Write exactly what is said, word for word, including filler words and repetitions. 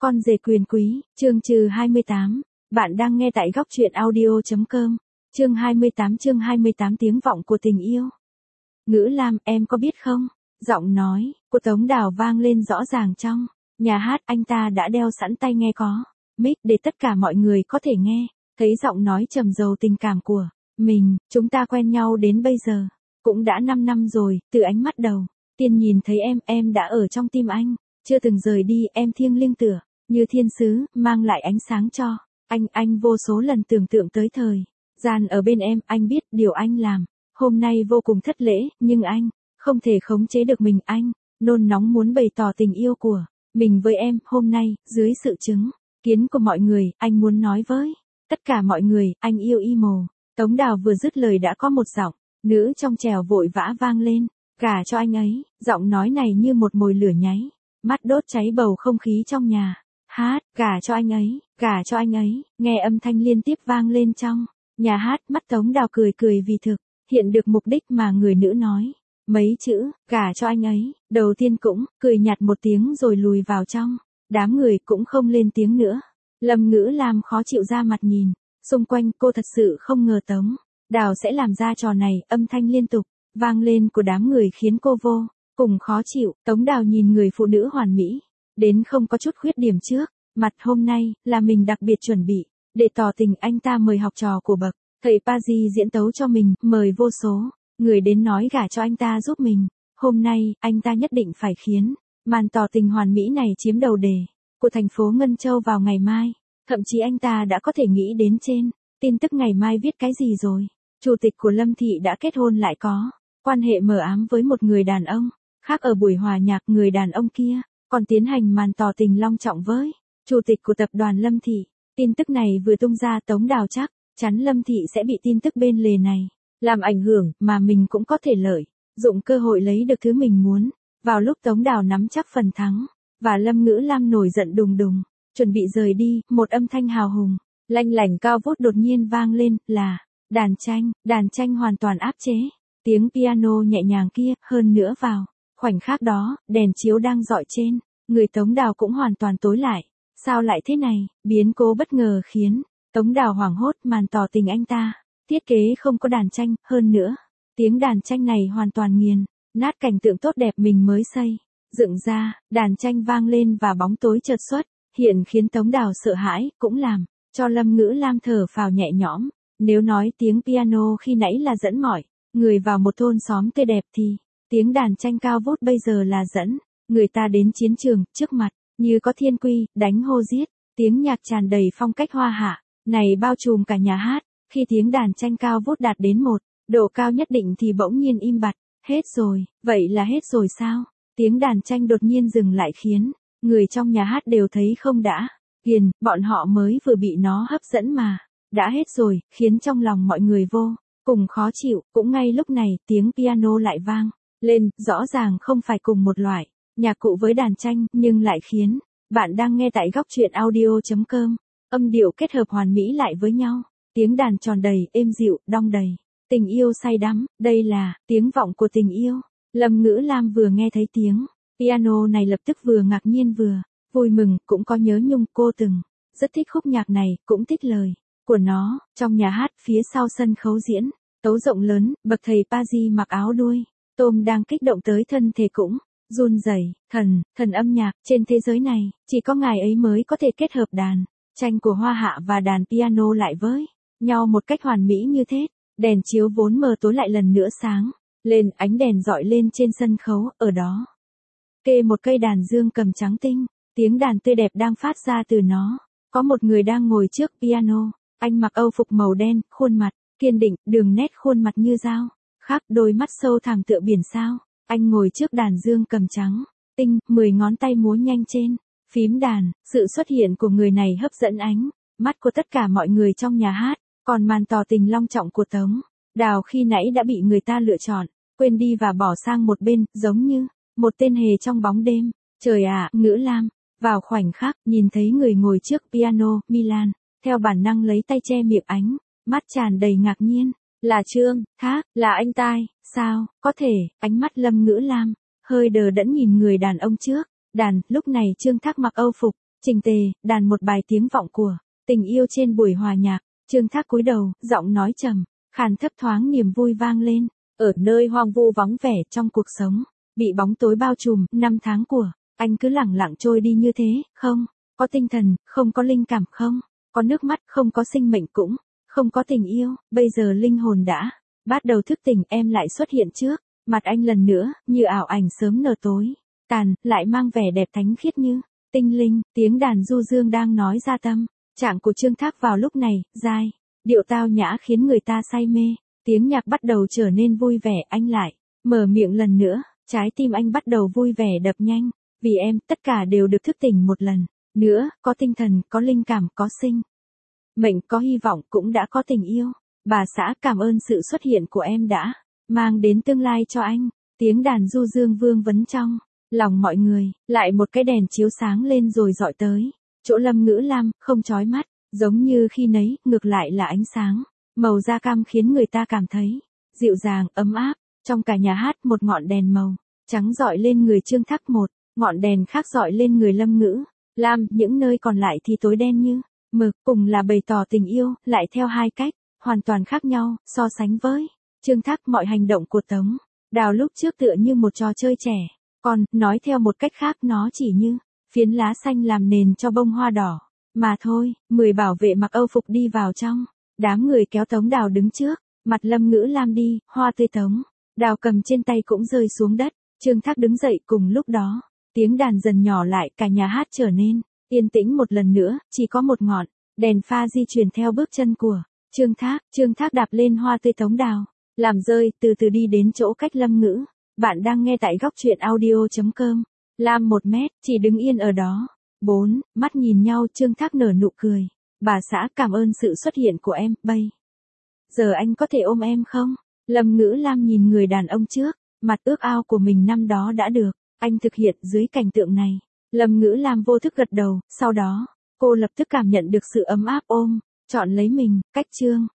Con rể quyền quý, chương trừ hai mươi tám. Bạn đang nghe tại góc truyện audio.com. Chương hai mươi tám chương hai mươi tám tiếng vọng của tình yêu. Ngữ Lam, em có biết không? Giọng nói của Tống Đào vang lên rõ ràng trong nhà hát. Anh ta đã đeo sẵn tai nghe có mic để tất cả mọi người có thể nghe. Thấy giọng nói trầm dầu tình cảm của mình, chúng ta quen nhau đến bây giờ cũng đã năm năm rồi, từ ánh mắt đầu tiên nhìn thấy em, em đã ở trong tim anh, chưa từng rời đi. Em thiêng liêng tựa như thiên sứ, mang lại ánh sáng cho anh. Anh vô số lần tưởng tượng tới thời gian ở bên em. Anh biết điều anh làm hôm nay vô cùng thất lễ, nhưng anh không thể khống chế được mình. Anh nôn nóng muốn bày tỏ tình yêu của mình với em. Hôm nay, dưới sự chứng kiến của mọi người, anh muốn nói với tất cả mọi người, anh yêu Imo. Tống Đào vừa dứt lời đã có một giọng nữ trong trẻo vội vã vang lên, gả cho anh ấy. Giọng nói này như một mồi lửa nháy mắt đốt cháy bầu không khí trong nhà hát. Gả cho anh ấy, gả cho anh ấy. Nghe âm thanh liên tiếp vang lên trong nhà hát, mắt Tống Đào cười cười vì thực hiện được mục đích mà người nữ nói. Mấy chữ, gả cho anh ấy, đầu tiên cũng cười nhạt một tiếng rồi lùi vào trong đám người, cũng không lên tiếng nữa. Lâm Ngữ Lam khó chịu ra mặt nhìn xung quanh, cô thật sự không ngờ Tống Đào sẽ làm ra trò này. Âm thanh liên tục vang lên của đám người khiến cô vô cùng khó chịu. Tống Đào nhìn người phụ nữ hoàn mỹ đến không có chút khuyết điểm trước mặt hôm nay là mình đặc biệt chuẩn bị để tỏ tình. Anh ta mời học trò của bậc thầy Paji diễn tấu cho mình, mời vô số người đến nói gả cho anh ta giúp mình. Hôm nay, anh ta nhất định phải khiến màn tỏ tình hoàn mỹ này chiếm đầu đề của thành phố Ngân Châu vào ngày mai. Thậm chí anh ta đã có thể nghĩ đến trên tin tức ngày mai viết cái gì rồi. Chủ tịch của Lâm Thị đã kết hôn lại có quan hệ mờ ám với một người đàn ông khác. Ở buổi hòa nhạc, người đàn ông kia còn tiến hành màn tỏ tình long trọng với chủ tịch của tập đoàn Lâm Thị. Tin tức này vừa tung ra, Tống Đào chắc chắn Lâm Thị sẽ bị tin tức bên lề này làm ảnh hưởng, mà mình cũng có thể lợi dụng cơ hội lấy được thứ mình muốn. Vào lúc Tống Đào nắm chắc phần thắng và Lâm Ngữ Lam nổi giận đùng đùng chuẩn bị rời đi, một âm thanh hào hùng lanh lảnh cao vút đột nhiên vang lên, là đàn tranh. Đàn tranh hoàn toàn áp chế tiếng piano nhẹ nhàng kia. Hơn nữa vào khoảnh khắc đó, đèn chiếu đang rọi trên người Tống Đào cũng hoàn toàn tối lại. Sao lại thế này? Biến cố bất ngờ khiến Tống Đào hoảng hốt. Màn tỏ tình anh ta thiết kế không có đàn tranh, hơn nữa tiếng đàn tranh này hoàn toàn nghiền nát cảnh tượng tốt đẹp mình mới xây dựng ra. Đàn tranh vang lên và bóng tối chợt xuất hiện khiến Tống Đào sợ hãi, cũng làm cho Lâm Ngữ Lam thở phào nhẹ nhõm. Nếu nói tiếng piano khi nãy là dẫn mọi người vào một thôn xóm tươi đẹp, thì tiếng đàn tranh cao vút bây giờ là dẫn người ta đến chiến trường. Trước mặt như có thiên quy đánh hô giết, tiếng nhạc tràn đầy phong cách hoa hạ này bao trùm cả nhà hát. Khi tiếng đàn tranh cao vút đạt đến một độ cao nhất định thì bỗng nhiên im bặt. Hết rồi, vậy là hết rồi sao? Tiếng đàn tranh đột nhiên dừng lại khiến người trong nhà hát đều thấy không đã kiền. Bọn họ mới vừa bị nó hấp dẫn mà đã hết rồi, khiến trong lòng mọi người vô cùng khó chịu. Cũng ngay lúc này, tiếng piano lại vang lên, rõ ràng không phải cùng một loại nhạc cụ với đàn tranh, nhưng lại khiến bạn đang nghe tại góc truyện audio.com. Âm điệu kết hợp hoàn mỹ lại với nhau. Tiếng đàn tròn đầy, êm dịu, đong đầy tình yêu say đắm. Đây là tiếng vọng của tình yêu. Lâm Ngữ Lam vừa nghe thấy tiếng piano này lập tức vừa ngạc nhiên vừa vui mừng, cũng có nhớ nhung. Cô từng rất thích khúc nhạc này, cũng thích lời của nó. Trong nhà hát, phía sau sân khấu diễn tấu rộng lớn, bậc thầy Paji mặc áo đuôi tôm đang kích động tới thân thể cũng run rẩy. Thần, thần âm nhạc trên thế giới này, chỉ có ngài ấy mới có thể kết hợp đàn tranh của hoa hạ và đàn piano lại với nhau một cách hoàn mỹ như thế. Đèn chiếu vốn mờ tối lại lần nữa sáng lên, ánh đèn dọi lên trên sân khấu. Ở đó kê một cây đàn dương cầm trắng tinh, tiếng đàn tươi đẹp đang phát ra từ nó. Có một người đang ngồi trước piano. Anh mặc âu phục màu đen, khuôn mặt kiên định, đường nét khuôn mặt như dao khắc, đôi mắt sâu thẳm tựa biển sao. Anh ngồi trước đàn dương cầm trắng tinh, mười ngón tay múa nhanh trên phím đàn. Sự xuất hiện của người này hấp dẫn ánh mắt của tất cả mọi người trong nhà hát. Còn màn tỏ tình long trọng của Tống Đào khi nãy đã bị người ta lựa chọn quên đi và bỏ sang một bên, giống như một tên hề trong bóng đêm. Trời ạ, Ngữ Lam vào khoảnh khắc nhìn thấy người ngồi trước piano, Milan theo bản năng lấy tay che miệng, ánh mắt tràn đầy ngạc nhiên. Là Trương Thác, là anh tai, sao có thể? Ánh mắt Lâm Ngữ Lam hơi đờ đẫn nhìn người đàn ông trước đàn. Lúc này Trương Thác mặc âu phục Trình tề, đàn một bài tiếng vọng của tình yêu trên buổi hòa nhạc. Trương Thác cúi đầu, giọng nói trầm, khàn thấp thoáng niềm vui vang lên. Ở nơi hoang vu vắng vẻ trong cuộc sống, bị bóng tối bao trùm, năm tháng của anh cứ lẳng lặng trôi đi như thế, không có tinh thần, không có linh cảm, không có nước mắt, không có sinh mệnh, cũng không có tình yêu. Bây giờ linh hồn đã bắt đầu thức tỉnh, em lại xuất hiện trước mặt anh lần nữa, như ảo ảnh sớm nở tối tàn, lại mang vẻ đẹp thánh khiết như tinh linh. Tiếng đàn du dương đang nói ra tâm trạng của Trương Thác vào lúc này, giai điệu tao nhã khiến người ta say mê. Tiếng nhạc bắt đầu trở nên vui vẻ, anh lại mở miệng lần nữa, trái tim anh bắt đầu vui vẻ đập nhanh, vì em, tất cả đều được thức tỉnh một lần nữa, có tinh thần, có linh cảm, có sinh mệnh, có hy vọng, cũng đã có tình yêu. Bà xã, cảm ơn sự xuất hiện của em đã mang đến tương lai cho anh. Tiếng đàn du dương vương vấn trong lòng mọi người, lại một cái đèn chiếu sáng lên rồi dọi tới chỗ Lâm Ngữ Lam, không chói mắt giống như khi nấy, ngược lại là ánh sáng màu da cam khiến người ta cảm thấy dịu dàng, ấm áp. Trong cả nhà hát, một ngọn đèn màu trắng dọi lên người Trương Thác, một ngọn đèn khác dọi lên người Lâm Ngữ Lam, những nơi còn lại thì tối đen như mực. Cùng là bày tỏ tình yêu, lại theo hai cách hoàn toàn khác nhau. So sánh với Trương Thác, mọi hành động của Tống Đào lúc trước tựa như một trò chơi trẻ, còn nói theo một cách khác, nó chỉ như phiến lá xanh làm nền cho bông hoa đỏ mà thôi. Mười bảo vệ mặc Âu phục đi vào trong đám người, kéo Tống Đào đứng trước mặt Lâm Ngữ Lam đi. Hoa tươi Tống Đào cầm trên tay cũng rơi xuống đất. Trương Thác đứng dậy, cùng lúc đó tiếng đàn dần nhỏ lại, cả nhà hát trở nên yên tĩnh một lần nữa, chỉ có một ngọn đèn pha di chuyển theo bước chân của Trương Thác. Trương Thác đạp lên hoa tươi Tống Đào, làm rơi, từ từ đi đến chỗ cách Lâm Ngữ. Bạn đang nghe tại góc truyện audio.com. Lam một mét, chỉ đứng yên ở đó. Bốn, mắt nhìn nhau, Trương Thác nở nụ cười. Bà xã, cảm ơn sự xuất hiện của em, bây giờ anh có thể ôm em không? Lâm Ngữ Lam nhìn người đàn ông trước mặt, ước ao của mình năm đó đã được anh thực hiện. Dưới cảnh tượng này, Lâm Ngữ Lam vô thức gật đầu, sau đó cô lập tức cảm nhận được sự ấm áp ôm trọn lấy mình. Cách Trương